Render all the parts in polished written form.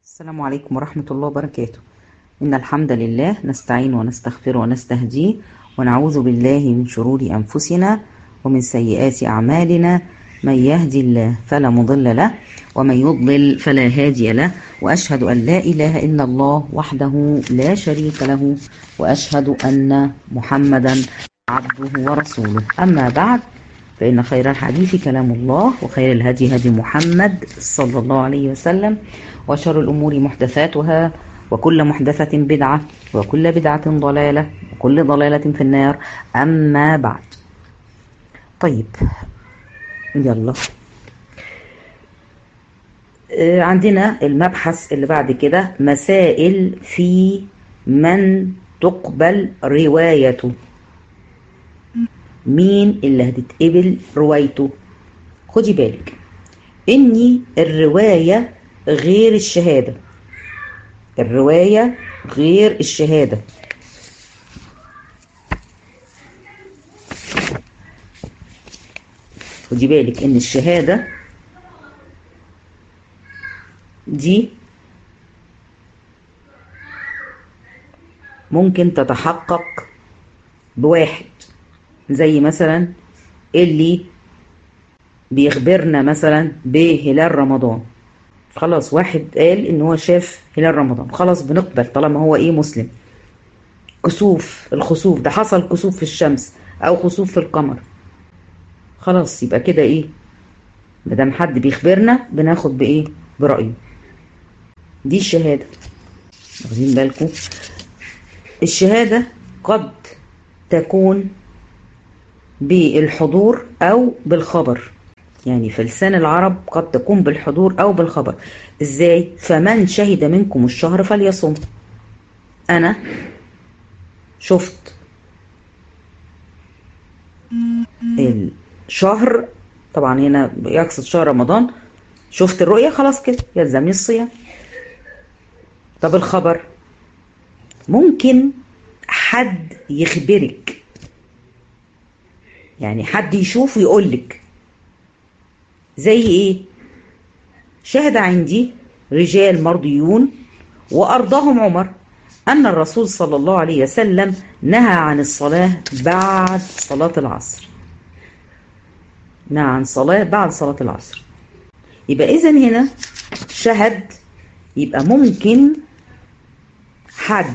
السلام عليكم ورحمة الله وبركاته. إن الحمد لله نستعين ونستغفر ونستهديه ونعوذ بالله من شرور أنفسنا ومن سيئات أعمالنا. من يهدي الله فلا مضل له ومن يضلل فلا هادي له، وأشهد أن لا إله إلا الله وحده لا شريك له، وأشهد أن محمدا عبده ورسوله. أما بعد، فإن خير الحديث كلام الله، وخير الهدي هدي محمد صلى الله عليه وسلم، وشر الأمور محدثاتها، وكل محدثة بدعة، وكل بدعة ضلالة، وكل ضلالة في النار. أما بعد، طيب يلا عندنا المبحث اللي بعد كده، مسائل في من تقبل روايته. مين اللي هتتقبل روايته؟ خدي بالك إني الرواية غير الشهادة، الرواية غير الشهادة. خدي بالك إن الشهادة دي ممكن تتحقق بواحد، زي مثلا اللي بيخبرنا مثلا بهلال رمضان. خلاص واحد قال ان هو شاف هلال رمضان، خلاص بنقبل طالما هو مسلم. كسوف، الخسوف ده حصل كسوف في الشمس او خسوف في القمر، خلاص يبقى كده مادام حد بيخبرنا بناخد برأيه. دي الشهادة. واخدين بالكم؟ الشهادة قد تكون بالحضور او بالخبر، يعني في لسان العرب قد تكون بالحضور او بالخبر. ازاي؟ فمن شهد منكم الشهر فليصم. انا شفت الشهر، طبعا هنا يقصد شهر رمضان، شفت الرؤية، خلاص كده يلزمني الصيام. طب الخبر، ممكن حد يخبرك، يعني حد يشوف ويقولك. زي شهد عندي رجال مرضيون وأرضاهم عمر أن الرسول صلى الله عليه وسلم نهى عن الصلاة بعد صلاة العصر. نهى عن صلاة بعد صلاة العصر. يبقى إذن هنا شهد، يبقى ممكن حد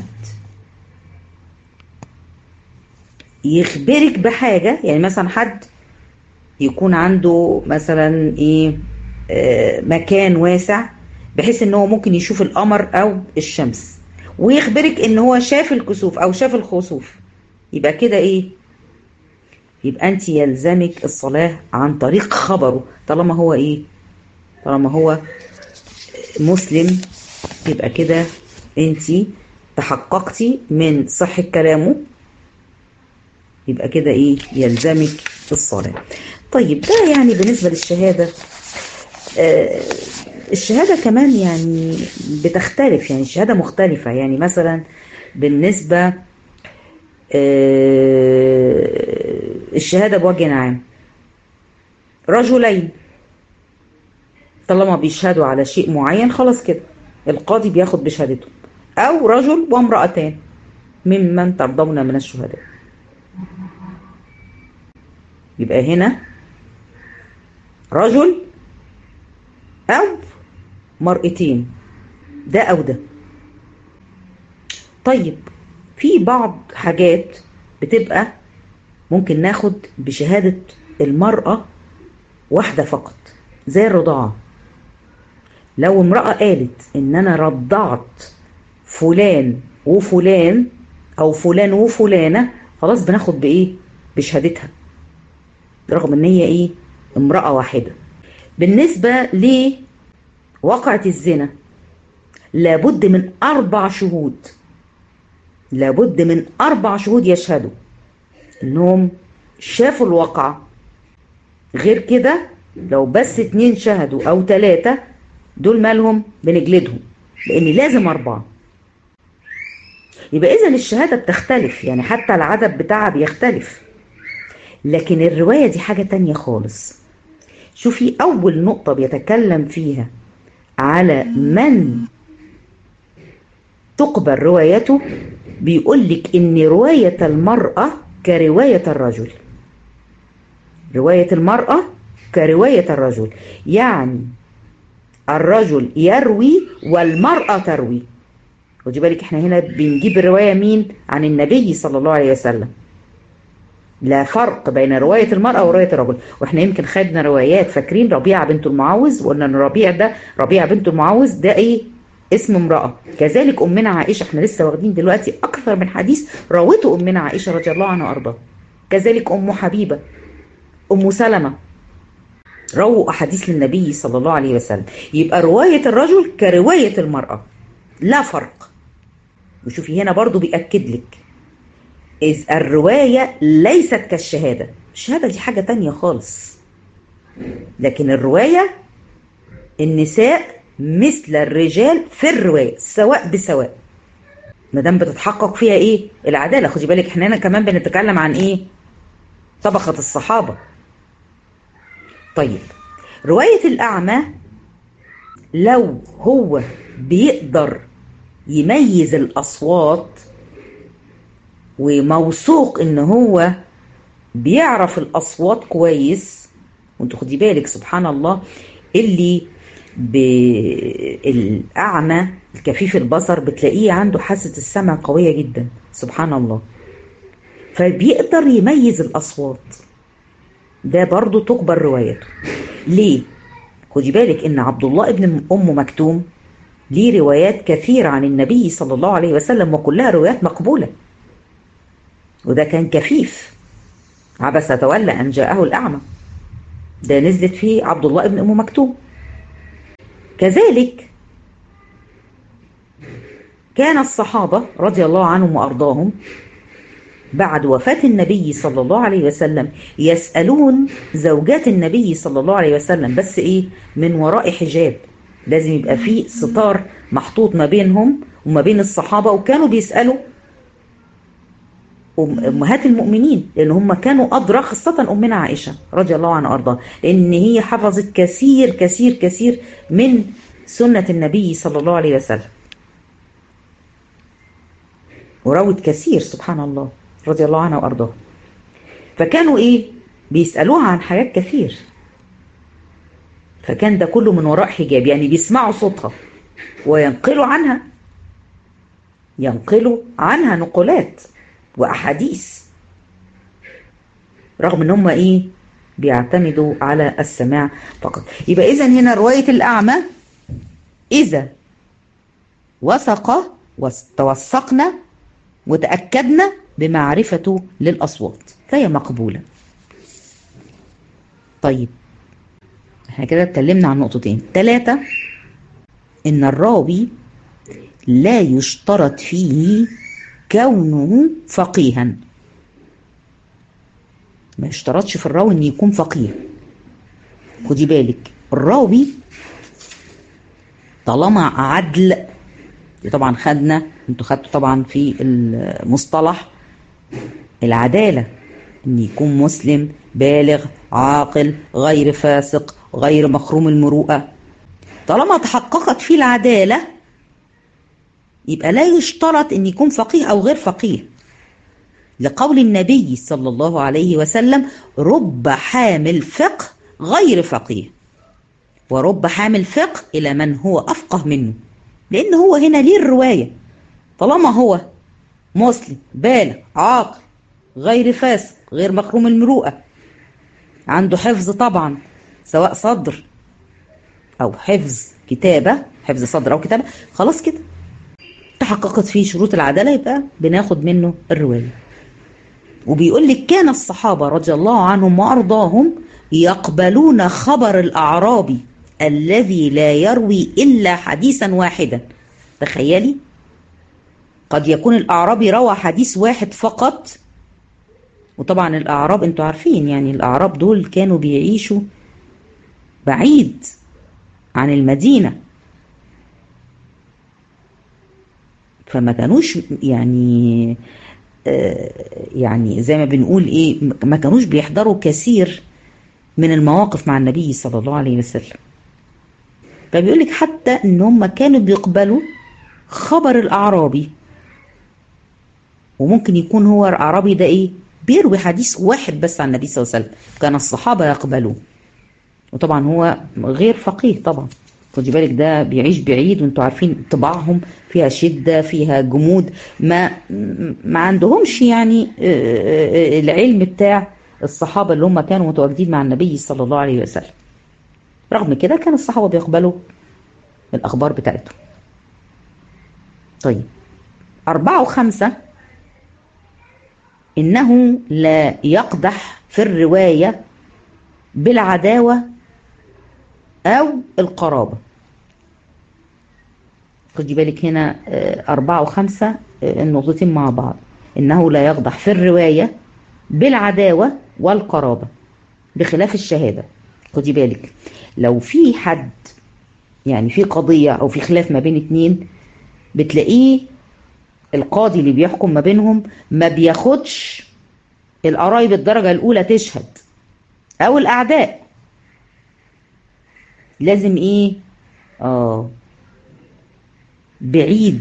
يخبرك بحاجة، يعني مثلا حد يكون عنده مثلا مكان واسع بحيث ان هو ممكن يشوف القمر او الشمس، ويخبرك ان هو شاف الكسوف او شاف الخسوف. يبقى كده يبقى انت يلزمك الصلاة عن طريق خبره، طالما هو طالما هو مسلم. يبقى كده انت تحققتي من صحة كلامه، يبقى كده يلزمك الصلاة. طيب ده يعني بالنسبة للشهادة. الشهادة كمان يعني بتختلف، يعني الشهادة مختلفة. يعني مثلا بالنسبة الشهادة بوجه عام، رجلين طالما بيشهدوا على شيء معين، خلاص كده القاضي بياخد بشهادته، أو رجل وامرأتان ممن ترضون من الشهداء. يبقى هنا رجل أو مرأتين، ده أو ده. طيب في بعض حاجات بتبقى ممكن ناخد بشهادة المرأة واحدة فقط، زي الرضاعة. لو امرأة قالت إن أنا رضعت فلان وفلان أو فلان وفلانة، خلاص بناخد بشهادتها، رغم إن هي امرأة واحدة. بالنسبة لوقعة الزنا لابد من 4 شهود، لابد من 4 شهود يشهدوا انهم شافوا الواقعة. غير كده لو بس 2 شهدوا او 3، دول مالهم؟ بنجلدهم، لان لازم 4. يبقى اذا الشهادة بتختلف، يعني حتى العدد بتاعها بيختلف. لكن الرواية دي حاجة تانية خالص. شوفي أول نقطة بيتكلم فيها على من تقبل روايته، بيقول لك إن رواية المرأة كرواية الرجل. رواية المرأة كرواية الرجل، يعني الرجل يروي والمرأة تروي. خدي بالك احنا هنا بنجيب الرواية مين؟ عن النبي صلى الله عليه وسلم. لا فرق بين رواية المرأة ورواية الرجل. واحنا يمكن خدنا روايات، فاكرين ربيعة بنت المعوذ، وقلنا ان ربيعة بنت المعوذ ده ايه؟ اسم امرأة. كذلك امنا عائشة، احنا لسه واخدين دلوقتي اكثر من حديث روته امنا عائشة رضي الله عنها وارضاها. كذلك ام حبيبة، ام سلمة، رووا احاديث للنبي صلى الله عليه وسلم. يبقى رواية الرجل كرواية المرأة، لا فرق. وشوفي هنا برضو بيأكد لك إذ الرواية ليست كالشهادة. الشهادة دي حاجة تانية خالص، لكن الرواية النساء مثل الرجال في الرواية سواء بسواء، مادام بتتحقق فيها ايه؟ العدالة. خدي بالك احنا هنا كمان بنتكلم عن ايه؟ طبقة الصحابة. طيب رواية الأعمى لو هو بيقدر يميز الأصوات وموثوق ان هو بيعرف الاصوات كويس، وانتوا خدي بالك سبحان الله اللي بالاعمى الكفيف البصر بتلاقيه عنده حاسة السمع قوية جدا سبحان الله، فبيقدر يميز الاصوات. ده برضو تقبل روايته. ليه؟ خدي بالك ان عبد الله ابن ام مكتوم ليه روايات كثيرة عن النبي صلى الله عليه وسلم، وكلها روايات مقبولة، وده كان كفيف. عبس تولى أن جاءه الأعمى، ده نزلت فيه عبد الله ابن أم مكتوم. كذلك كان الصحابة رضي الله عنهم وأرضاهم بعد وفاة النبي صلى الله عليه وسلم يسألون زوجات النبي صلى الله عليه وسلم، بس إيه؟ من وراء حجاب، لازم يبقى فيه ستار محطوط ما بينهم وما بين الصحابة، وكانوا بيسألوا أمهات المؤمنين لأن هم كانوا أدرى، خاصة أمنا عائشة رضي الله عنها وأرضاها، لأن هي حفظت كثير كثير كثير من سنة النبي صلى الله عليه وسلم، وروت كثير سبحان الله رضي الله عنها وأرضاها. فكانوا إيه؟ بيسألوها عن حاجات كثير، فكان ده كله من وراء حجاب، يعني بيسمعوا صوتها وينقلوا عنها نقولات وأحاديث، رغم ان هم ايه؟ بيعتمدوا على السماع فقط. يبقى اذا هنا رواية الأعمى إذا توثقنا وتأكدنا بمعرفته للأصوات فهي مقبولة. طيب احنا كده اتكلمنا عن نقطتين. 3، ان الراوي لا يشترط فيه كونه فقيها، ما يشترطش في الراوي ان يكون فقيه. خدي بالك الراوي طالما عدل، طبعا انتوا خدتوا طبعا في المصطلح العدالة، ان يكون مسلم بالغ عاقل غير فاسق غير مخروم المروءة. طالما تحققت فيه العدالة يبقى لا يشترط ان يكون فقيه او غير فقيه، لقول النبي صلى الله عليه وسلم: رب حامل فقه غير فقيه، ورب حامل فقه الى من هو افقه منه. لان هو هنا ليه الرواية، طالما هو مسلم بالغ عاقل غير فاسق غير مخروم المروءة، عنده حفظ طبعا سواء صدر او حفظ كتابة، حفظ صدر او كتابة، خلاص كده تحققت فيه شروط العدالة، يبقى بناخد منه الرواية. وبيقول لك كان الصحابة رضي الله عنهم وأرضاهم يقبلون خبر الأعرابي الذي لا يروي إلا حديثا واحدا. تخيلي قد يكون الأعرابي روى حديث واحد فقط، وطبعا الأعراب انتوا عارفين يعني الأعراب دول كانوا بيعيشوا بعيد عن المدينة، فما كانوش يعني زي ما بنقول ايه، ما كانوش بيحضروا كثير من المواقف مع النبي صلى الله عليه وسلم. فبيقول لك حتى ان هم كانوا بيقبلوا خبر الأعرابي، وممكن يكون هو الأعرابي ده إيه؟ بيروي حديث واحد بس عن النبي صلى الله عليه وسلم، كان الصحابة يقبلوه. وطبعا هو غير فقيه طبعا، خدي بالك ده بيعيش بعيد، وانتوا عارفين طباعهم فيها شدة، فيها جمود، ما عندهمش يعني العلم بتاع الصحابة اللي هم كانوا متواجدين مع النبي صلى الله عليه وسلم. رغم كده كان الصحابة بيقبلوا الأخبار بتاعتهم. طيب 4 و5، إنه لا يقدح في الرواية بالعداوة أو القرابة. خدي بالك هنا 4 و5 النقطتين مع بعض، إنه لا يقدح في الرواية بالعداوة والقرابة بخلاف الشهادة. خدي بالك لو في حد يعني في قضية أو في خلاف ما بين اتنين، بتلاقيه القاضي اللي بيحكم ما بينهم ما بياخدش القرايب الدرجة الأولى تشهد أو الأعداء، لازم إيه؟ بعيد،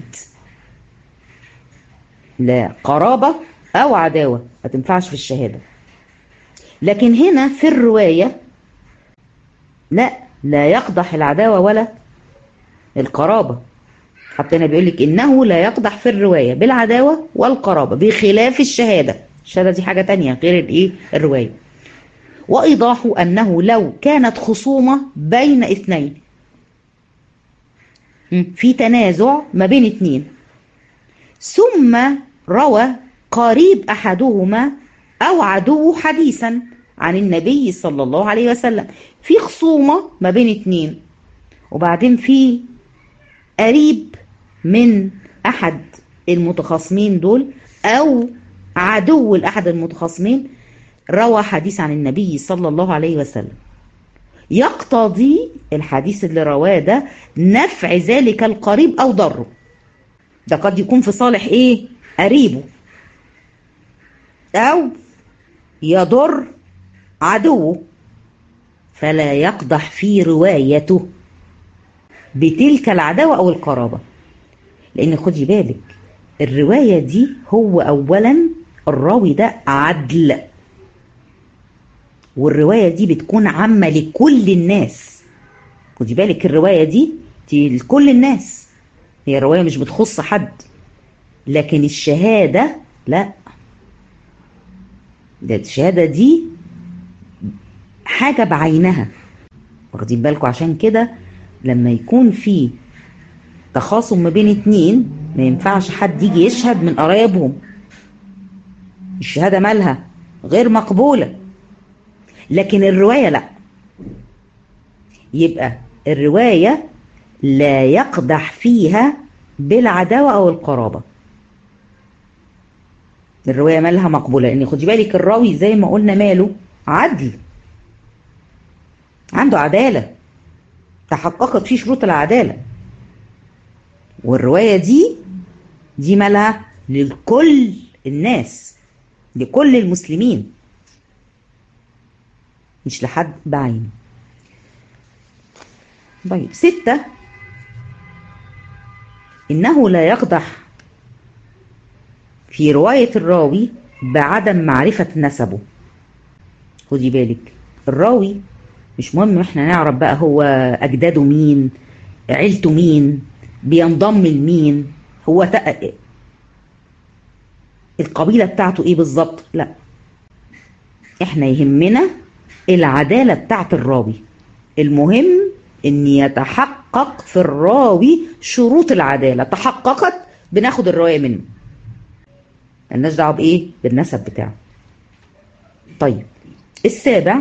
لا قرابة أو عداوة ما تنفعش في الشهادة. لكن هنا في الرواية لا يقدح العداوة ولا القرابة. حتى هنا بيقول لك إنه لا يقدح في الرواية بالعداوة والقرابة بخلاف الشهادة. الشهادة دي حاجة تانية غير الإيه؟ الرواية. وإيضاحه أنه لو كانت خصومة بين اثنين، في تنازع ما بين اثنين، ثم روى قريب أحدهما أو عدو حديثا عن النبي صلى الله عليه وسلم، في خصومة ما بين اثنين، وبعدين في قريب من أحد المتخاصمين دول أو عدو الأحد المتخاصمين روى حديث عن النبي صلى الله عليه وسلم، يقتضي الحديث اللي رواه ده نفع ذلك القريب أو ضره. ده قد يكون في صالح إيه؟ قريبه، أو يضر عدوه، فلا يقدح في روايته بتلك العداوة أو القرابة. لأن خدي بالك الرواية دي هو أولا الراوي ده عدل، والرواية دي بتكون عامة لكل الناس. خدي بالك الرواية دي لكل الناس، هي الرواية مش بتخص حد. لكن الشهادة لا، ده الشهادة دي حاجة بعينها، واخدين بالكم؟ عشان كده لما يكون في تخاصم ما بين اتنين ما ينفعش حد يجي يشهد من قرايبهم، الشهادة مالها غير مقبولة. لكن الرواية لا، يبقى الرواية لا يقدح فيها بالعداوة أو القرابة، الرواية مالها مقبولة. لأن خدي بالك الراوي زي ما قلنا ماله عدل، عنده عدالة، تحققت فيه شروط العدالة. والرواية دي مالها لكل الناس، لكل المسلمين، مش لحد بعينه. طيب 6، إنه لا يقدح في رواية الراوي بعدم معرفة نسبه. خدي بالك الراوي مش مهم احنا نعرف بقى هو أجداده مين، عيلته مين، بينضم لمين، هو القبيلة بتاعته ايه بالظبط، لا، احنا يهمنا العدالة بتاعت الراوي. المهم ان يتحقق في الراوي شروط العدالة، تحققت بناخد الرواية منه، ملناش دعوه بايه؟ بالنسب بتاعه. طيب 7،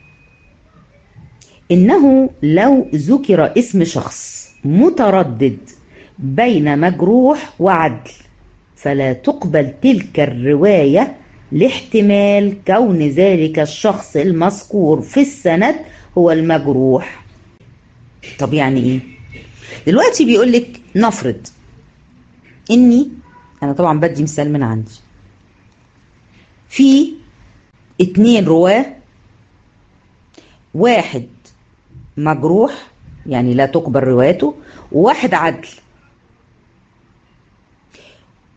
انه لو ذكر اسم شخص متردد بين مجروح وعدل فلا تقبل تلك الرواية لاحتمال كون ذلك الشخص المذكور في السند هو المجروح. طب يعني ايه؟ دلوقتي بيقول لك نفرض اني انا طبعا بدي مثال من عندي، في 2 رواه، واحد مجروح يعني لا تقبل روايته، وواحد عدل.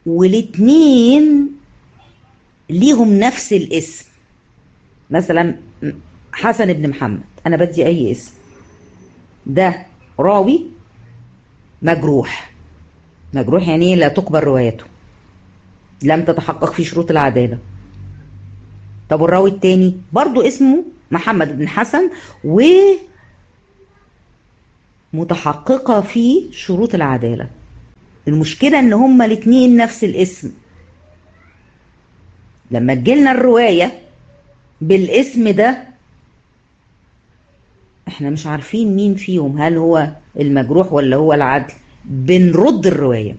والاتنين ليهم نفس الاسم، مثلا حسن بن محمد، انا بدي اي اسم، ده راوي مجروح. مجروح يعني ايه؟ لا تقبل روايته، لم تتحقق فيه شروط العدالة. طب الراوي التاني برضو اسمه محمد بن حسن ومتحققة فيه شروط العدالة. المشكلة ان هما الاتنين نفس الاسم. لما تجيلنا الرواية بالاسم ده احنا مش عارفين مين فيهم، هل هو المجروح ولا هو العدل، بنرد الرواية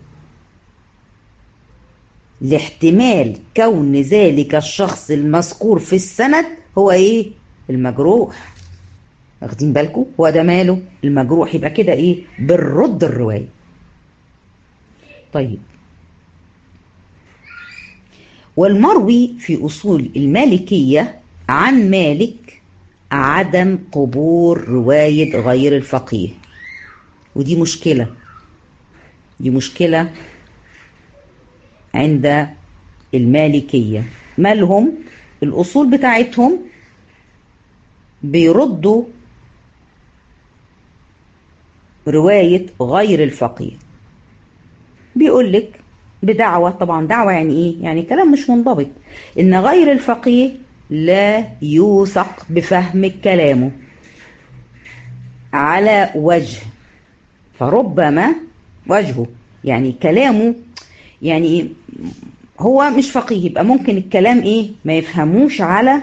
لاحتمال كون ذلك الشخص المذكور في السند هو ايه؟ المجروح. واخدين بالكم؟ هو ده ماله؟ المجروح. يبقى كده ايه؟ بنرد الرواية. طيب، والمروي في أصول المالكية عن مالك عدم قبول رواية غير الفقيه. ودي مشكلة، دي مشكلة عند المالكية. مالهم؟ الأصول بتاعتهم بيردوا رواية غير الفقيه. بيقول لك بدعوة، طبعا دعوة يعني ايه؟ يعني كلام مش منضبط، ان غير الفقيه لا يوثق بفهم كلامه على وجه، فربما وجهه يعني كلامه يعني هو مش فقيه، يبقى ممكن الكلام ايه؟ ما يفهموش على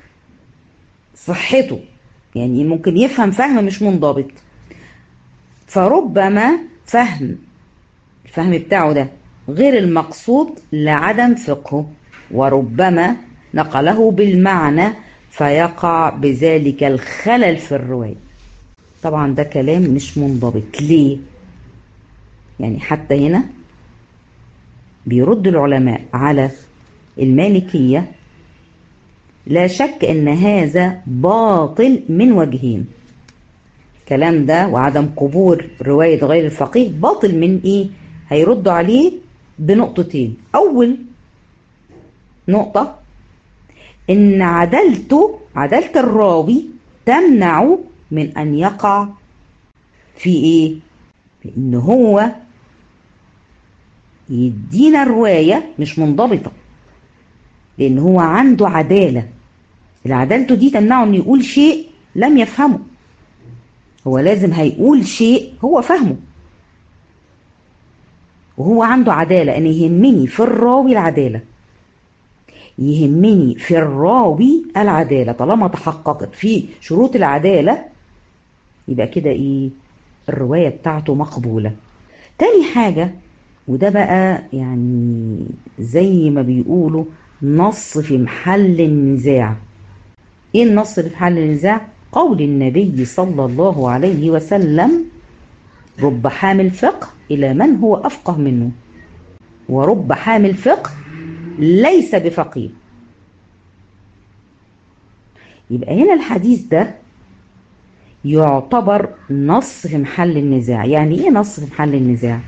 صحته، يعني ممكن يفهم فهم مش منضبط. فربما الفهم بتاعه ده غير المقصود لعدم فقهه، وربما نقله بالمعنى فيقع بذلك الخلل في الرواية. طبعا ده كلام مش منضبط. ليه؟ يعني حتى هنا بيرد العلماء على المالكية، لا شك ان هذا باطل من وجهين. الكلام ده وعدم قبول رواية غير الفقيه باطل من ايه؟ هيردوا عليه بنقطتين. اول نقطة ان عدالة الراوي تمنع من ان يقع في ايه؟ ان هو يدينا رواية مش منضبطة، لان هو عنده عدالة. العدالته دي تمنعه ان يقول شيء لم يفهمه. هو لازم هيقول شيء هو فهمه، وهو عنده عدالة. أنا يهمني في الراوي العدالة، يهمني في الراوي العدالة. طالما تحققت في شروط العدالة يبقى كده إيه؟ الرواية بتاعته مقبولة. تاني حاجة، وده بقى يعني زي ما بيقولوا نص في محل النزاع. إيه النص اللي في محل النزاع؟ قول النبي صلى الله عليه وسلم: رب حامل فقه إلى من هو أفقه منه، ورب حامل فقه ليس بفقيه. يبقى هنا الحديث ده يعتبر نص في محل النزاع. يعني ايه نص في محل النزاع؟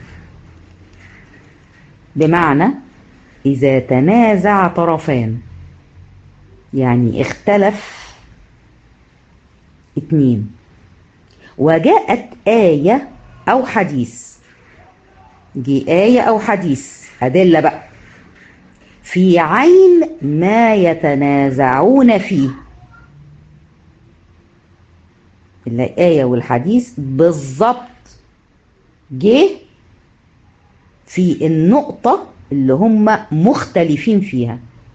بمعنى إذا تنازع طرفان، يعني اختلف اتنين وجاءت آية أو حديث، جي آية أو حديث أدلة بقى في عين ما يتنازعون فيه. الآية والحديث بالظبط جه في النقطة اللي هم مختلفين فيها،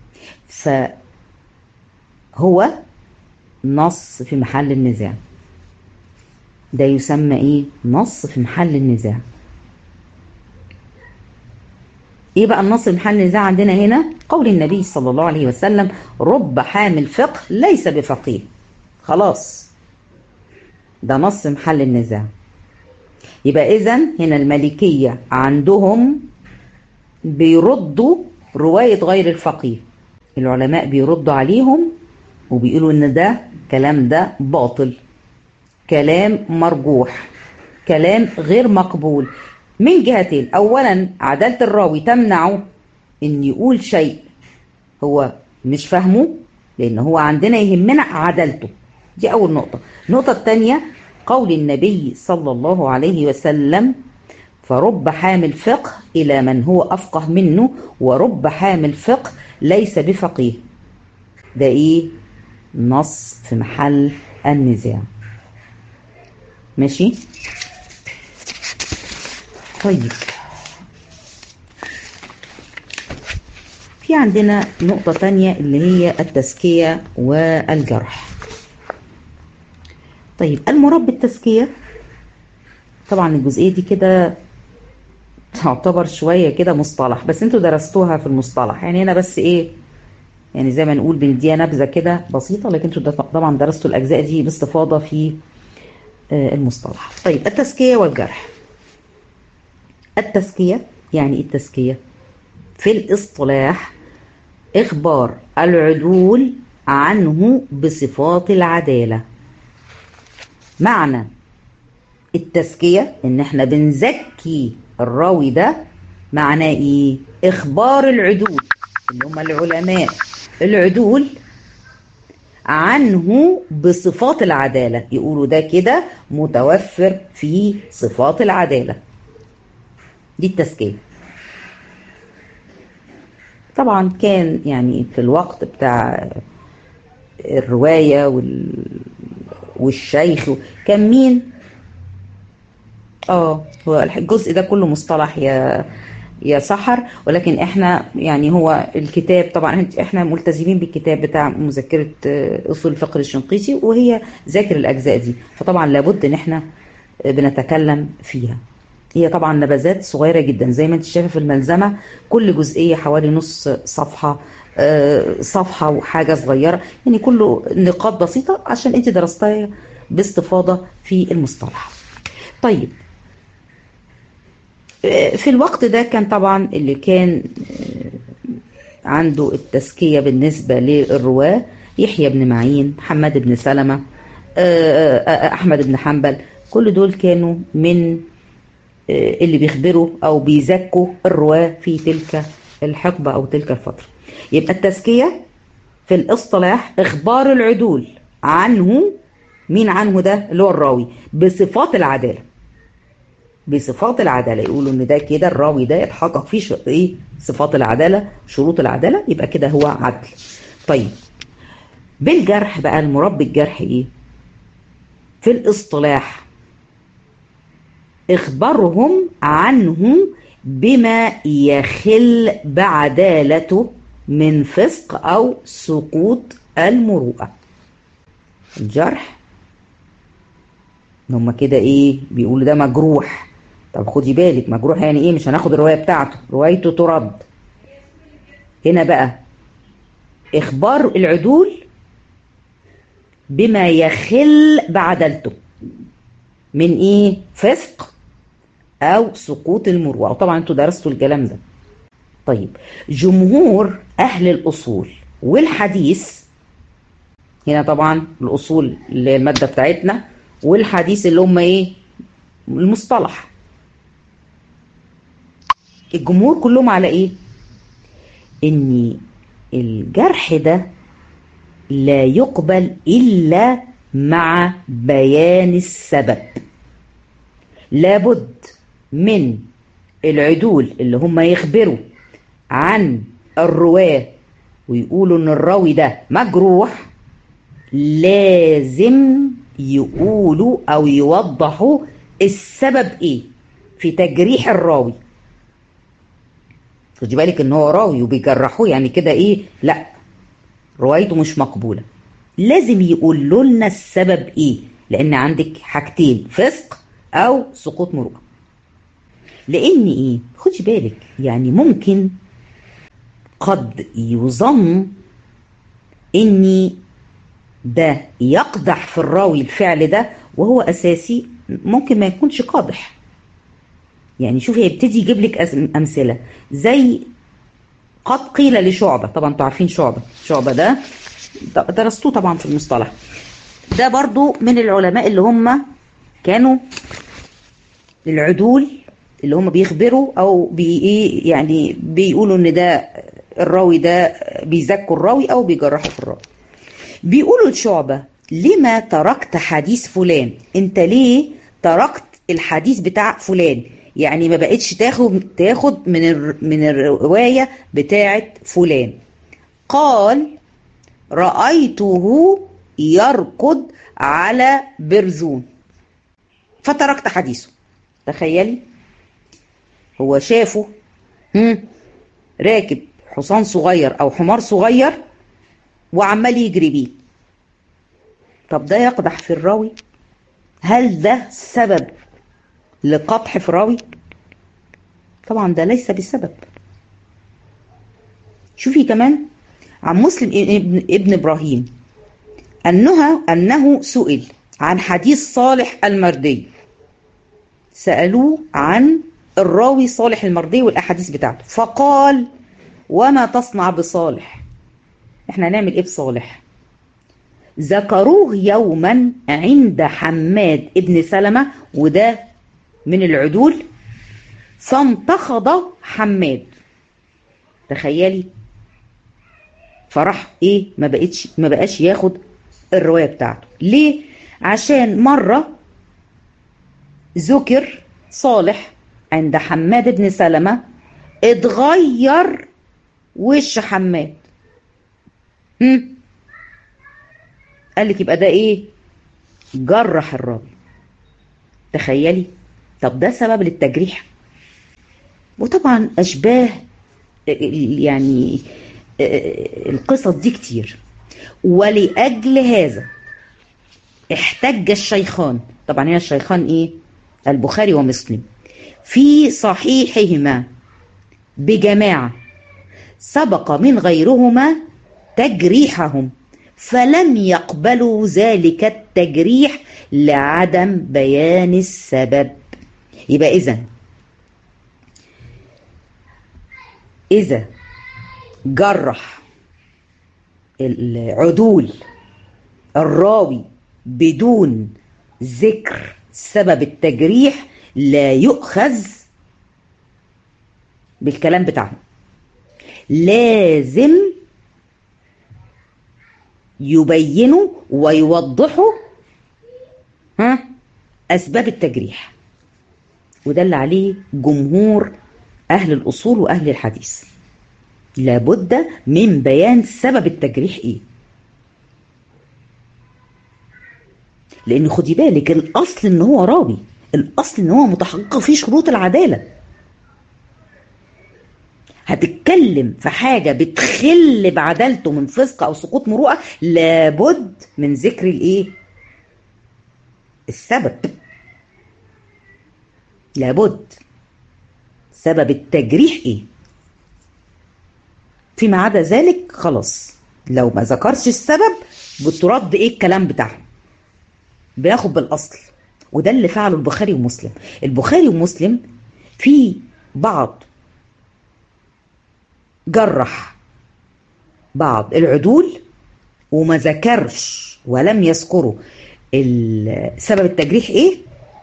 فهو نص في محل النزاع. ده يسمى ايه؟ نص في محل النزاع. ايه بقى النص في محل النزاع عندنا هنا؟ قول النبي صلى الله عليه وسلم: رب حامل فقه ليس بفقيه. خلاص، ده نص محل النزاع. يبقى اذن هنا المالكية عندهم بيردوا رواية غير الفقيه. العلماء بيردوا عليهم وبيقولوا ان ده كلام ده باطل، كلام مرجوح، كلام غير مقبول. من جهتين. اولا عدالة الراوي تمنعه ان يقول شيء هو مش فاهمه، لان هو عندنا يهمنا عدالته، دي اول نقطة. النقطة الثانية قول النبي صلى الله عليه وسلم: فرب حامل فقه إلى من هو أفقه منه، ورب حامل فقه ليس بفقيه. ده إيه؟ نص في محل النزاع. ماشي؟ طيب، في عندنا نقطة تانية اللي هي التزكية والجرح. طيب، المراد بالتزكية طبعا الجزئية دي كده تعتبر شوية كده مصطلح، بس انتوا درستوها في المصطلح، يعني هنا بس ايه، يعني زي ما نقول بنديها نبذة كده بسيطة، لكن انتوا طبعا درستوا الأجزاء دي باستفاضة في المصطلح. طيب، التزكية والجرح. التزكية يعني التزكية في الاصطلاح إخبار العدول عنه بصفات العدالة. معنى التزكية إن احنا بنزكي الراوي ده، معناه إيه؟ إخبار العدول اللي هم العلماء العدول عنه بصفات العدالة، يقولوا ده كده متوفر في صفات العدالة، دي التزكية. طبعا كان يعني في الوقت بتاع الرواية والشيخ كان مين؟ هو الجزء ده كله مصطلح يا سحر، ولكن احنا يعني هو الكتاب طبعا احنا ملتزمين بالكتاب بتاع مذكرة اصول الفقه الشنقيطي، وهي ذاكر الاجزاء دي، فطبعا لابد ان احنا بنتكلم فيها. هي طبعا نبذات صغيرة جدا زي ما انت شايفة في الملزمة، كل جزئية حوالي نص صفحة، صفحة وحاجة صغيرة، يعني كله نقاط بسيطة عشان انت درستها باستفاضة في المصطلح. طيب، في الوقت ده كان طبعا اللي كان عنده التزكية بالنسبة للرواة يحيى بن معين، حماد بن سلمة، أحمد بن حنبل، كل دول كانوا من اللي بيخبروا أو بيزكوا الرواة في تلك الحقبة أو تلك الفترة. يبقى التزكية في الاصطلاح إخبار العدول عنه، مين عنه ده؟ اللي هو الراوي، بصفات العدالة. بصفات العدالة، يقولوا ان ده كده الراوي ده يتحقق فيه ايه؟ صفات العدالة، شروط العدالة، يبقى كده هو عدل. طيب، بالجرح بقى، المراد بالجرح ايه؟ في الاصطلاح اخبرهم عنه بما يخل بعدالته من فسق او سقوط المروءة. الجرح هم كده ايه؟ بيقولوا ده مجروح. طب خدي بالك، مجروح يعني ايه؟ مش هناخد الرواية بتاعته، روايته ترد. هنا بقى اخبار العدول بما يخل بعدالته من ايه؟ فسق او سقوط المروءة، وطبعا انتوا درستوا الكلام ده. طيب، جمهور اهل الاصول والحديث، هنا طبعا الاصول اللي هي المادة بتاعتنا، والحديث اللي هم ايه؟ المصطلح. الجمهور كلهم على ايه؟ ان الجرح ده لا يقبل الا مع بيان السبب. لابد من العدول اللي هم يخبروا عن الرواة ويقولوا ان الراوي ده مجروح، لازم يقولوا او يوضحوا السبب ايه في تجريح الراوي. خدي بالك ان هو راوي وبيجرحوه، يعني كده ايه؟ لا، روايته مش مقبولة. لازم يقولوا لنا السبب ايه، لان عندك حاجتين: فسق او سقوط مروءة. لان ايه؟ خدي بالك، يعني ممكن قد يظن ان ده يقدح في الراوي الفعل ده وهو اساسي ممكن ما يكونش قادح. يعني شوفي، هيبتدي يجيب لك امثله زي قد قيل لشعبة. طبعا انتوا عارفين شعبة ده درستوه طبعا في المصطلح، ده برضو من العلماء اللي هم كانوا العدول اللي هم بيخبروا او ايه يعني بيقولوا ان ده الراوي ده بيزكوا الراوي او بيجرحوا في الراوي. بيقولوا لشعبة: لما تركت حديث فلان؟ انت ليه تركت الحديث بتاع فلان؟ يعني ما بقتش تاخد من الرواية بتاعت فلان. قال: رأيته يركض على برزون فتركت حديثه. تخيلي، هو شافه راكب حصان صغير او حمار صغير وعمال يجري بيه. طب ده يقدح في الراوي؟ هل ده سبب لقدح في الراوي؟ طبعا ده ليس بسبب. شوفي كمان عن مسلم ابن ابراهيم انه سئل عن حديث صالح المردي. سألوه عن الراوي صالح المردي والاحاديث بتاعته، فقال: وما تصنع بصالح؟ احنا هنعمل ايه بصالح؟ ذكروه يوما عند حماد ابن سلمة، وده من العدول، فانتخض حماد. تخيلي، فراح ايه ما بقاش ياخد الرواية بتاعته. ليه؟ عشان مرة ذكر صالح عند حماد ابن سلمة، اتغير وش حماد. قال لك يبقى ده ايه؟ جرح الراوي. تخيلي، طب ده سبب للتجريح. وطبعا اشباه يعني القصص دي كتير. ولأجل هذا احتج الشيخان، طبعا هنا الشيخان ايه؟ البخاري ومسلم، في صحيحهما بجماعة سبق من غيرهما تجريحهم، فلم يقبلوا ذلك التجريح لعدم بيان السبب. يبقى إذا جرح العدول الراوي بدون ذكر سبب التجريح لا يؤخذ بالكلام بتاعهم، لازم يبينوا ويوضحوا أسباب التجريح. وده اللي عليه جمهور أهل الأصول وأهل الحديث، لابد من بيان سبب التجريح إيه. لأن خدي بالك، الأصل إن هو راوي، الأصل إن هو متحقق فيه شروط العدالة. هتتكلم في حاجة بتخل بعدالته من فسق أو سقوط مروءة، لابد من ذكر الإيه؟ السبب. لابد سبب التجريح إيه. فيما عدا ذلك خلاص، لو ما ذكرش السبب بترد إيه الكلام بتاعه، بياخد بالأصل. وده اللي فعله البخاري ومسلم. البخاري ومسلم في بعض جرح بعض العدول وما ذكرش ولم يذكروا سبب التجريح ايه،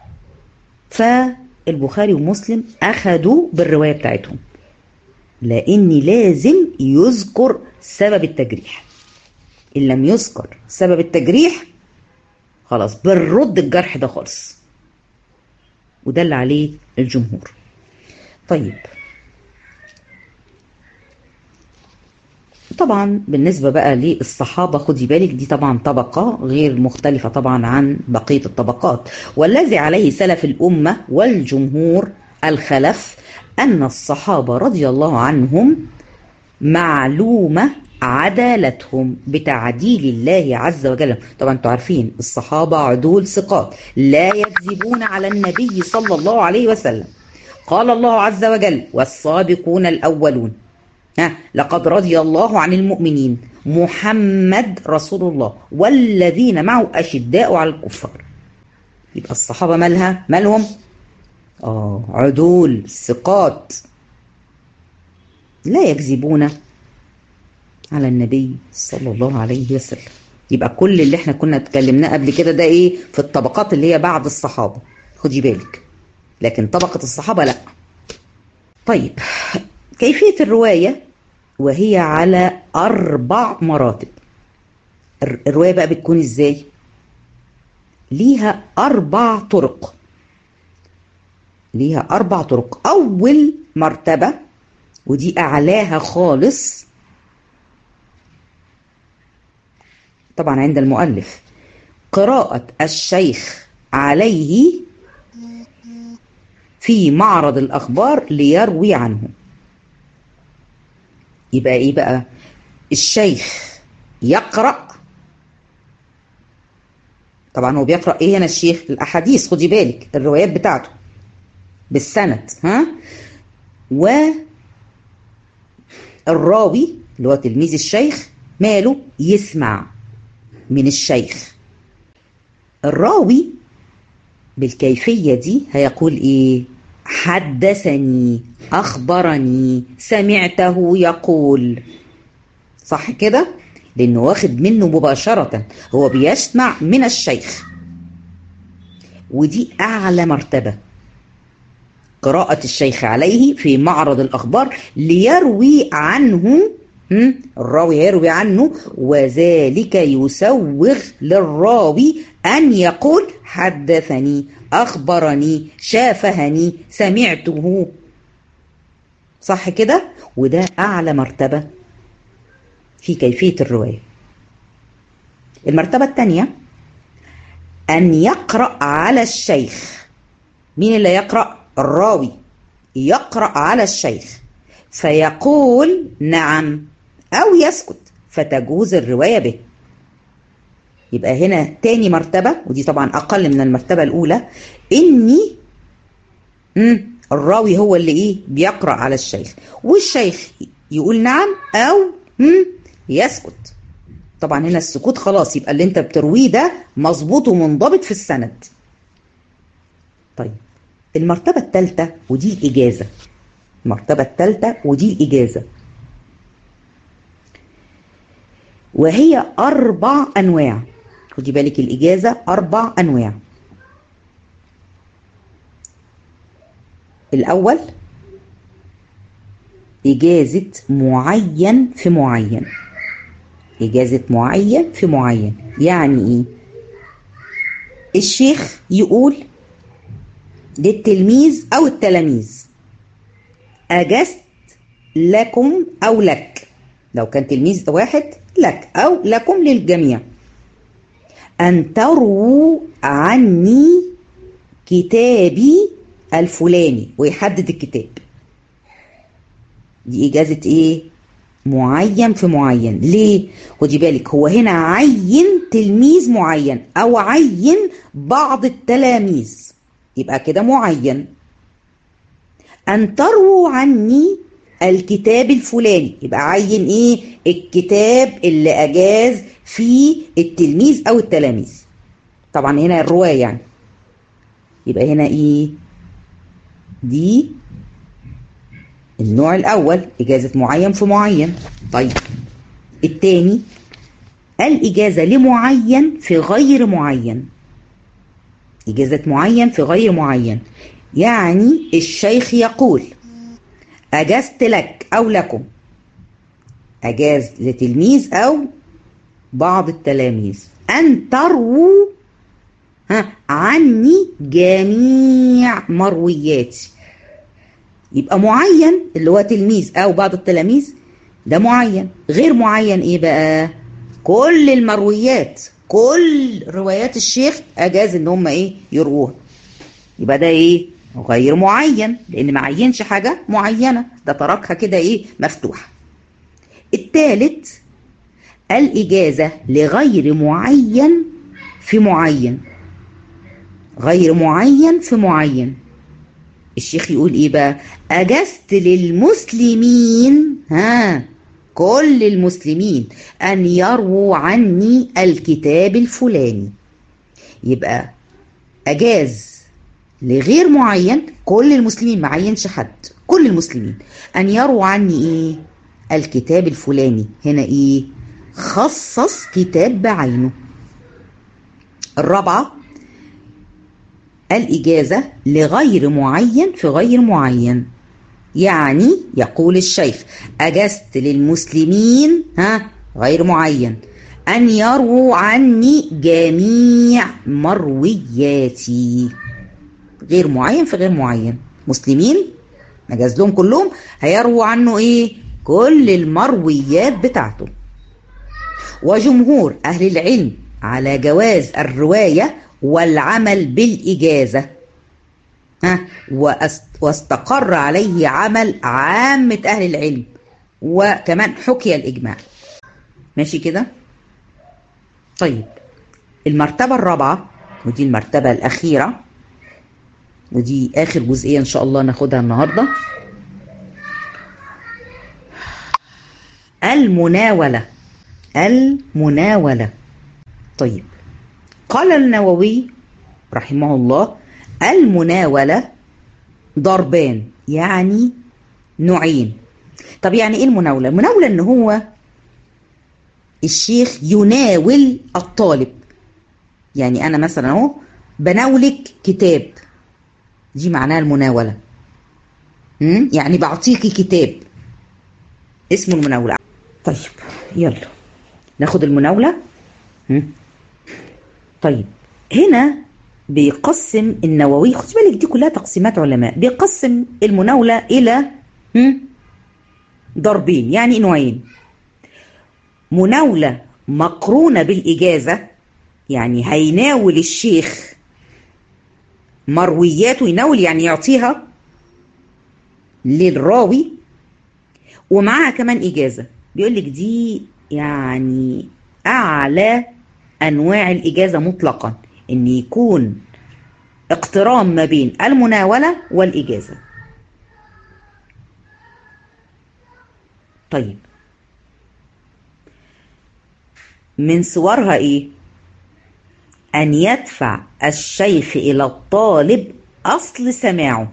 فالبخاري ومسلم اخذوا بالرواية بتاعتهم، لان لازم يذكر سبب التجريح. ان لم يذكر سبب التجريح خلاص بنرد الجرح ده خالص. وده اللي عليه الجمهور. طيب، طبعا بالنسبة بقى للصحابة خدي بالك، دي طبعا طبقة غير مختلفة طبعا عن بقية الطبقات. والذي عليه سلف الأمة والجمهور الخلف أن الصحابة رضي الله عنهم معلومة عدالتهم بتعديل الله عز وجل. طبعا انتوا عارفين الصحابة عدول ثقات لا يكذبون على النبي صلى الله عليه وسلم. قال الله عز وجل: والسابقون الأولون لقد رضي الله عن المؤمنين، محمد رسول الله، والذين معه أشداء على الكفار. يبقى الصحابة مالهم؟ عدول ثقات لا يكذبون على النبي صلى الله عليه وسلم. يبقى كل اللي احنا كنا اتكلمناه قبل كده ده ايه؟ في الطبقات اللي هي بعد الصحابة. خدي بالك، لكن طبقة الصحابة لا. طيب كيفية الرواية وهي على 4 مراتب. الرواية بقى بتكون ازاي؟ ليها 4 طرق. ليها 4 طرق. أول مرتبة ودي أعلاها خالص طبعا عند المؤلف، قراءة الشيخ عليه في معرض الأخبار ليروي عنه. يبقى إيه بقى؟ الشيخ يقرأ، طبعا هو بيقرأ إيه هنا الشيخ؟ الأحاديث، خدي بالك الروايات بتاعته بالسند، والراوي اللي هو تلميذ الشيخ ماله؟ يسمع من الشيخ. الراوي بالكيفية دي هيقول ايه؟ حدثني، اخبرني، سمعته يقول. صح كده؟ لانه واخد منه مباشرة، هو بيسمع من الشيخ. ودي اعلى مرتبة، قراءة الشيخ عليه في معرض الاخبار ليروي عنه. الراوي يروي عنه، وذلك يسوغ للراوي أن يقول حدثني، أخبرني، شافهني، سمعته. صح كده؟ وده أعلى مرتبة في كيفية الرواية. المرتبة الثانية أن يقرأ على الشيخ. مين اللي يقرأ؟ الراوي يقرأ على الشيخ فيقول نعم أو يسكت فتجوز الرواية به. يبقى هنا تاني مرتبة، ودي طبعا أقل من المرتبة الأولى، إني الراوي هو اللي إيه؟ بيقرأ على الشيخ، والشيخ يقول نعم أو يسكت. طبعا هنا السكوت خلاص يبقى اللي أنت بترويه ده مظبوط ومنضبط في السند. طيب المرتبة الثالثة ودي الإجازة. المرتبة الثالثة ودي الإجازة، وهي 4 أنواع. خدي بالك الإجازة 4 أنواع. الأول إجازة معين في معين. إجازة معين في معين يعني إيه؟ الشيخ يقول للتلميذ أو التلاميذ أجزت لكم أو لك، لو كان تلميذ واحد لك أو لكم للجميع، أن ترووا عني كتابي الفلاني، ويحدد الكتاب. دي إجازة إيه؟ معين في معين. ليه؟ خدي بالك هو هنا عين تلميذ معين أو عين بعض التلاميذ، يبقى كده معين. أن ترووا عني الكتاب الفلاني، يبقى عين إيه؟ الكتاب اللي أجاز فيه التلميذ أو التلاميذ. طبعا هنا الرواية يعني، يبقى هنا إيه؟ دي النوع الأول، إجازة معين في معين. طيب الثاني الإجازة لمعين في غير معين. إجازة معين في غير معين يعني الشيخ يقول أجزت لك أو لكم، أجاز لتلميذ أو بعض التلاميذ أن ترووا عني جميع مروياتي. يبقى معين اللي هو تلميذ أو بعض التلاميذ ده معين. غير معين إيه بقى؟ كل المرويات، كل روايات الشيخ أجاز إن هم إيه؟ يرووها. يبقى ده إيه؟ غير معين، لأن ما عينش حاجة معينة، ده تركها كده إيه؟ مفتوحة. الثالث الإجازة لغير معين في معين. غير معين في معين، الشيخ يقول إيه بقى؟ أجزت للمسلمين، كل المسلمين، أن يرووا عني الكتاب الفلاني. يبقى أجاز لغير معين، كل المسلمين، ما عينش حد، كل المسلمين أن يرووا عني إيه؟ الكتاب الفلاني. هنا إيه؟ خصص كتاب بعينه. الرابعة الإجازة لغير معين في غير معين. يعني يقول الشيخ: أجزت للمسلمين غير معين أن يرووا عني جميع مروياتي. غير معين في غير معين. مسلمين أجاز لهم كلهم هيرووا عنه إيه؟ كل المرويات بتاعته. وجمهور أهل العلم على جواز الرواية والعمل بالإجازة، واستقر عليه عمل عامة أهل العلم، وكمان حكي الإجماع. ماشي كده؟ طيب، المرتبة الرابعة ودي المرتبة الأخيرة، ودي آخر جزئية إن شاء الله ناخدها النهاردة: المناولة. المناولة. طيب، قال النووي رحمه الله: المناولة ضربان، يعني نوعين. طب يعني ايه المناولة؟ المناولة ان هو الشيخ يناول الطالب. يعني انا مثلا اهو بناولك كتاب، دي معناها المناولة. يعني بعطيكي كتاب، اسمه المناولة. طيب يلا ناخد المناولة. طيب، هنا بيقسم النووي، خد بالك دي كلها تقسيمات علماء، بيقسم المناولة إلى ضربين، يعني نوعين: مناولة مقرونة بالإجازة، يعني هيناول الشيخ مروياته، يناول يعني يعطيها للراوي، ومعها كمان إجازة. بيقول لك دي يعني أعلى أنواع الإجازة مطلقا، إن يكون اقتران ما بين المناولة والإجازة. طيب، من صورها إيه؟ أن يدفع الشيخ إلى الطالب أصل سماعه.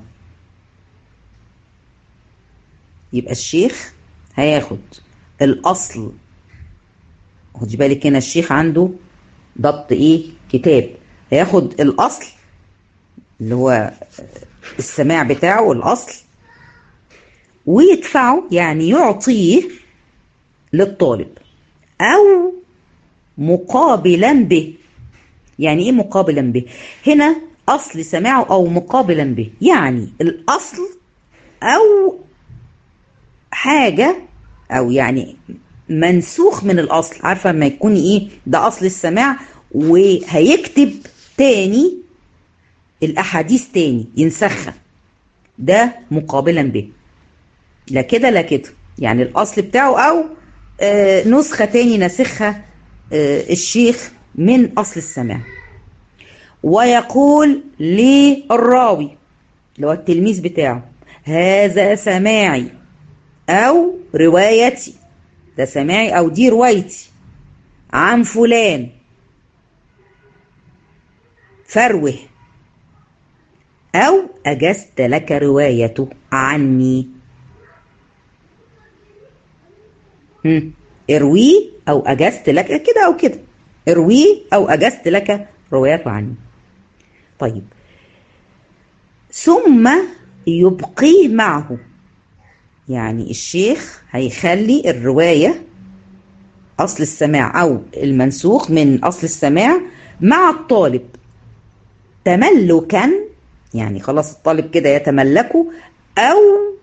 يبقى الشيخ هياخد الأصل. خدي بالك هنا الشيخ عنده ضبط إيه؟ كتاب. هياخد الأصل اللي هو السماع بتاعه، الأصل، ويدفعه، يعني يعطيه للطالب، أو مقابلا به. يعني إيه مقابلا به؟ هنا أصل سماعه أو مقابلا به، يعني الأصل أو حاجة، أو يعني منسوخ من الأصل. عارفة ما يكون إيه؟ ده أصل السماع وهيكتب تاني الأحاديث تاني ينسخها، ده مقابلا به. لا كده لا كده، يعني الأصل بتاعه أو نسخة تاني نسخها الشيخ من أصل السماع. ويقول للراوي اللي هو التلميذ بتاعه: هذا سماعي أو روايتي، ده سماعي أو دي روايتي عن فلان، فروه، أو أجزت لك روايته عني. ارويه أو أجزت لك، كده أو كده، ارويه أو أجزت لك روايته عني. طيب، ثم يبقيه معه، يعني الشيخ هيخلي الرواية أصل السماع أو المنسوخ من أصل السماع مع الطالب تملكا، يعني خلاص الطالب كده يتملكه، أو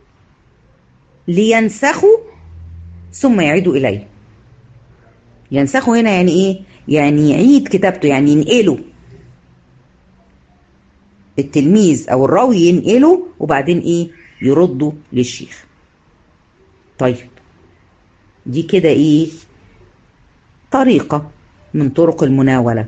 لينسخه ثم يعيد إليه. ينسخه هنا يعني إيه؟ يعني يعيد كتابته، يعني ينقله التلميذ أو الراوي، ينقله وبعدين إيه؟ يرده للشيخ. طيب، دي كده إيه؟ طريقة من طرق المناولة.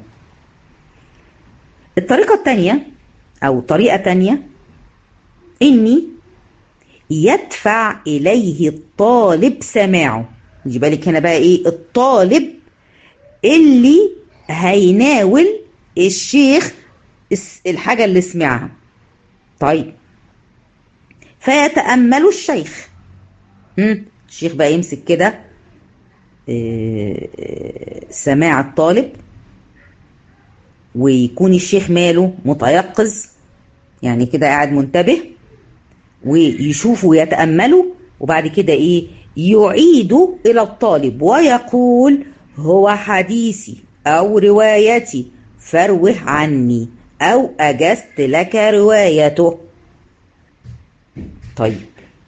الطريقة التانية أو طريقة تانية، إني يدفع إليه الطالب سماعه. خدي بالك هنا بقى إيه؟ الطالب اللي هيناول الشيخ الحاجة اللي سمعها. طيب، فيتأمل الشيخ. الشيخ بقى يمسك كده سماع الطالب، ويكون الشيخ ماله متيقظ يعني كده قاعد منتبه ويشوفه ويتأمله، وبعد كده ايه؟ يعيده الى الطالب ويقول هو حديثي او روايتي فاروه عني او اجزت لك روايته. طيب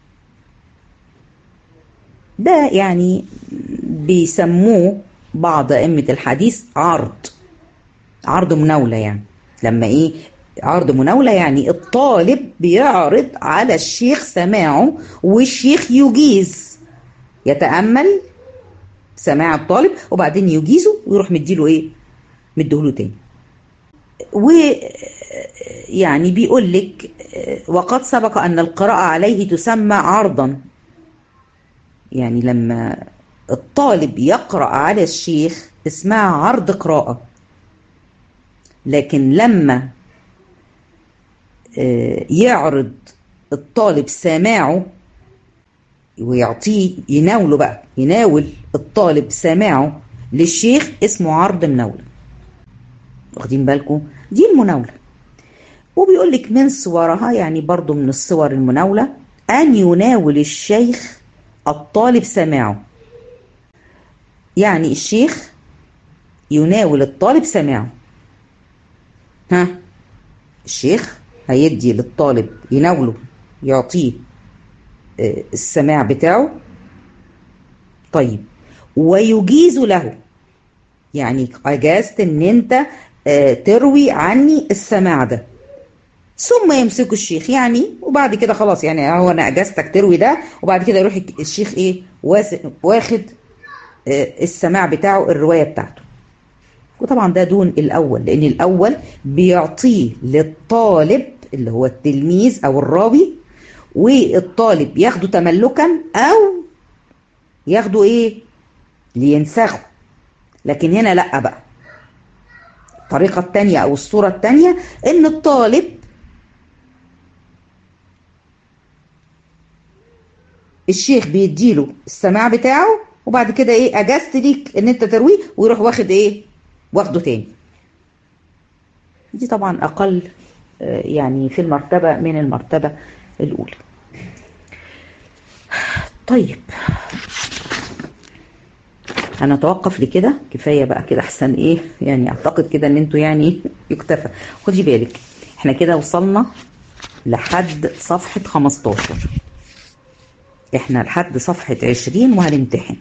ده يعني بيسموه بعض ائمة الحديث عرض مناولة. يعني لما ايه عرض مناولة؟ يعني الطالب بيعرض على الشيخ سماعه والشيخ يجيز، يتأمل سماع الطالب وبعدين يجيزه ويروح مديله ايه؟ مديله تاني. ويعني بيقول لك وقد سبق أن القراءة عليه تسمى عرضا. يعني لما الطالب يقرأ على الشيخ اسمها عرض قراءة، لكن لما يعرض الطالب سماعه ويعطيه يناوله بقى، يناول الطالب سماعه للشيخ اسمه عرض مناولة. واخدين بالكم؟ دي المناولة. وبيقول لك من صورها، يعني برضو من الصور المناولة، أن يناول الشيخ الطالب سماعه. يعني الشيخ يناول الطالب سماعه. الشيخ هيدي للطالب، يناوله، يعطيه السماع بتاعه. طيب ويجيز له، يعني اجازت ان انت تروي عني السماع ده. ثم يمسك الشيخ، يعني وبعد كده خلاص، يعني هو انا اجازتك تروي ده، وبعد كده يروح الشيخ ايه؟ واخد السماع بتاعه، الرواية بتاعته. وطبعا ده دون الاول، لان الاول بيعطيه للطالب اللي هو التلميذ او الراوي، والطالب ياخده تملكا او ياخده ايه؟ لينسخه. لكن هنا لا بقى، الطريقة التانية او الصورة التانية ان الطالب الشيخ بيديله السماع بتاعه، وبعد كده ايه؟ اجازت ليك ان انت ترويه، ويروح واخد ايه؟ واخده تاني. دي طبعا اقل يعني في المرتبة من المرتبة الاولى. طيب انا اتوقف لكده، كفايه بقى كده احسن ايه؟ يعني اعتقد كده ان انتوا يعني يكتفى. خدي بالك احنا كده وصلنا لحد صفحه 15، احنا لحد صفحه 20 وهنمتحن.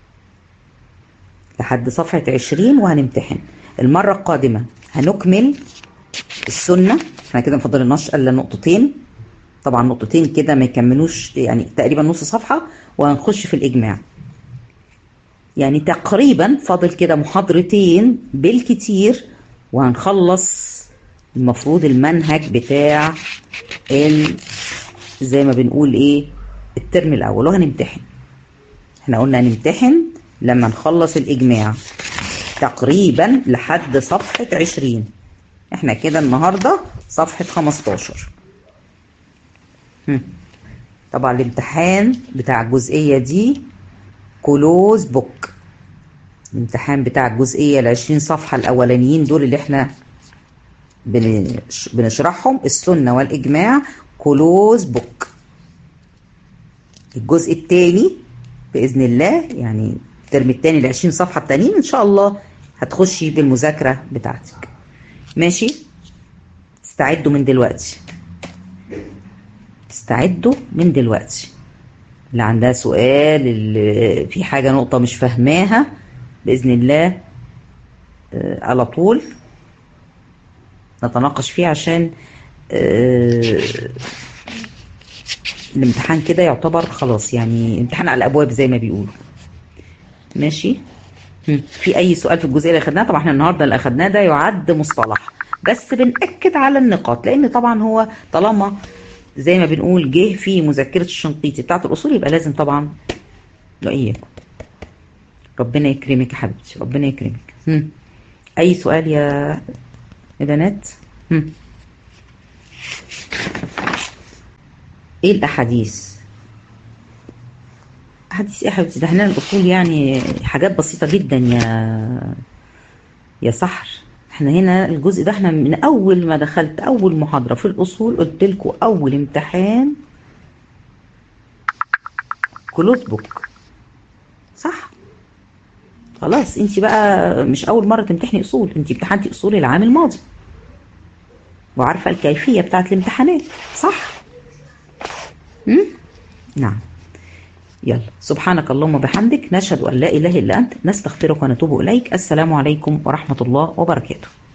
لحد صفحه 20 وهنمتحن. المره القادمه هنكمل السنه. احنا كده مفضلناش الا نقطتين، طبعا نقطتين كده ما يكملوش يعني تقريبا نص صفحه، وهنخش في الاجماع. يعني تقريبا فاضل كده محاضرتين بالكتير وهنخلص المفروض المنهج بتاع زي ما بنقول ايه الترم الاول، وهنمتحن. احنا قلنا هنمتحن لما نخلص الاجماع تقريبا لحد صفحة 20. احنا كده النهاردة صفحة 15. طبعا الامتحان بتاع الجزئية دي كلوز بوك. الامتحان بتاع الجزئية 20 صفحة الأولانيين دول اللي احنا بنشرحهم، السنة والإجماع، كلوز بوك. الجزء الثاني بإذن الله، يعني الترم الثاني 20 صفحة التانيين إن شاء الله هتخشي بالمذاكرة بتاعتك. ماشي؟ استعدوا من دلوقتي، استعدوا من دلوقتي. اللي عندها سؤال، اللي في حاجة نقطة مش فاهماها، بإذن الله على طول نتناقش فيه، عشان الامتحان كده يعتبر خلاص، يعني امتحان على الأبواب زي ما بيقولوا. ماشي؟ في أي سؤال في الجزئية اللي أخدناها؟ طبعا احنا النهاردة اللي أخدناه ده يعد مصطلح، بس بنأكد على النقاط، لأن طبعا هو طالما زي ما بنقول جه في مذكرة الشنقيطي بتاعت الأصول، يبقى لازم طبعا إياكم. ربنا يكرمك يا حبيبتي، ربنا يكرمك. أي سؤال يا بنات؟ إيه الأحاديث؟ أحاديث إيه يا حبيبتي؟ ده احنا الأصول يعني حاجات بسيطة جدا يا سحر. احنا هنا الجزء ده احنا من اول ما دخلت اول محاضرة في الاصول قلت لكم اول امتحان كلوز بوك، صح؟ خلاص انت بقى مش اول مرة تمتحني اصول، انت امتحنتي اصول العام الماضي وعارفة الكيفية بتاعت الامتحانات، صح؟ نعم. يلا، سبحانك اللهم وبحمدك، نشهد أن لا إله إلا أنت، نستغفرك ونتوب إليك. السلام عليكم ورحمة الله وبركاته.